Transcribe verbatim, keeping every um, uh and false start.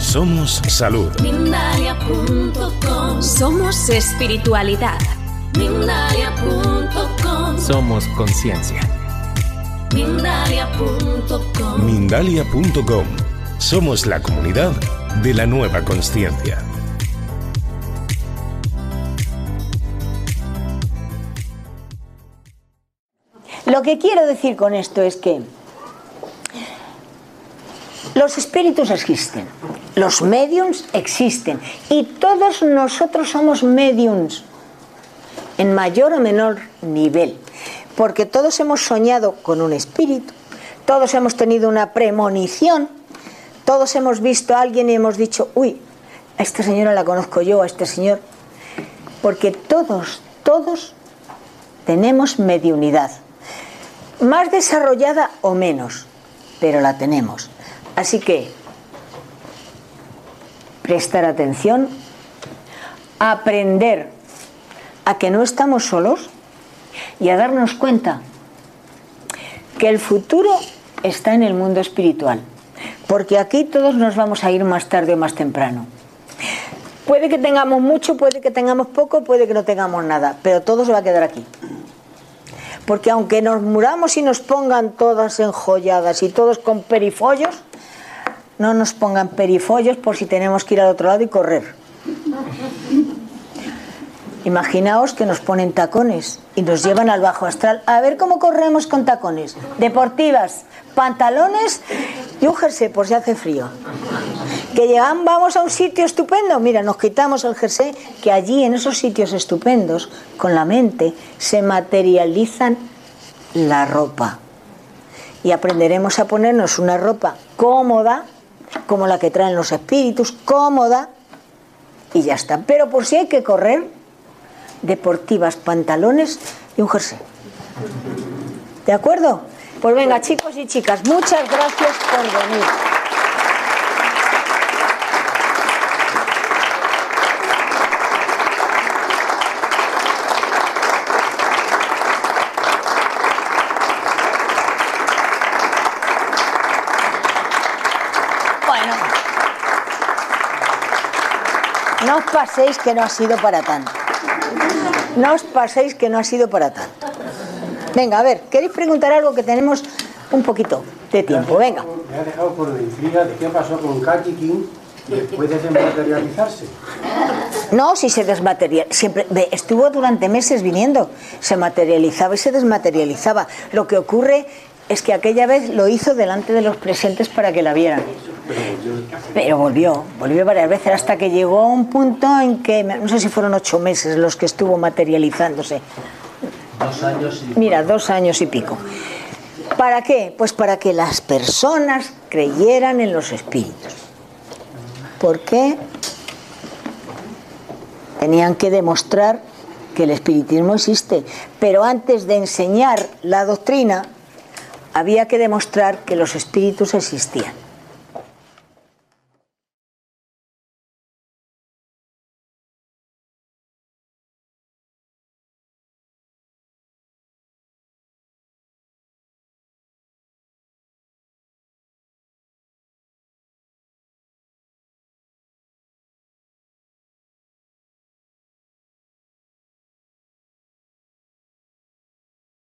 Somos salud. Mindalia punto com. Somos espiritualidad. Mindalia punto com. Somos conciencia. Mindalia punto com. Mindalia punto com. Somos la comunidad de la nueva consciencia. Lo que quiero decir con esto es que los espíritus existen, los médiums existen y todos nosotros somos médiums en mayor o menor nivel, porque todos hemos soñado con un espíritu, todos hemos tenido una premonición, todos hemos visto a alguien y hemos dicho, uy, a esta señora la conozco yo, a este señor, porque todos, todos tenemos mediunidad. Más desarrollada o menos, pero la tenemos. Así que, prestar atención, aprender a que no estamos solos y a darnos cuenta que el futuro está en el mundo espiritual, porque aquí todos nos vamos a ir más tarde o más temprano. Puede que tengamos mucho, puede que tengamos poco, puede que no tengamos nada, pero todo se va a quedar aquí. Porque aunque nos muramos y nos pongan todas enjolladas y todos con perifollos, no nos pongan perifollos por si tenemos que ir al otro lado y correr. Imaginaos que nos ponen tacones y nos llevan al bajo astral. A ver cómo corremos con tacones. Deportivas, pantalones y un jersey por si hace frío. Que llegan, vamos a un sitio estupendo. Mira, nos quitamos el jersey, que allí en esos sitios estupendos, con la mente, se materializan la ropa. Y aprenderemos a ponernos una ropa cómoda, como la que traen los espíritus, cómoda, y ya está. Pero por si hay que correr, deportivas, pantalones y un jersey. ¿De acuerdo? Pues venga, chicos y chicas, muchas gracias por venir. Bueno, no os paséis que no ha sido para tanto. No os paséis que no ha sido para tanto. Venga, a ver, ¿queréis preguntar algo? Que tenemos un poquito de tiempo, venga. Me ha dejado por la intriga de qué pasó con Katy King después de desmaterializarse. No, si se desmaterializaba, siempre estuvo durante meses viniendo, se materializaba y se desmaterializaba. Lo que ocurre es que aquella vez lo hizo delante de los presentes para que la vieran. Pero volvió, volvió varias veces hasta que llegó a un punto en que, no sé si fueron ocho meses los que estuvo materializándose. Dos años y... Mira, dos años y pico. ¿Para qué? Pues para que las personas creyeran en los espíritus. ¿Por qué? Tenían que demostrar que el espiritismo existe. Pero antes de enseñar la doctrina, había que demostrar que los espíritus existían.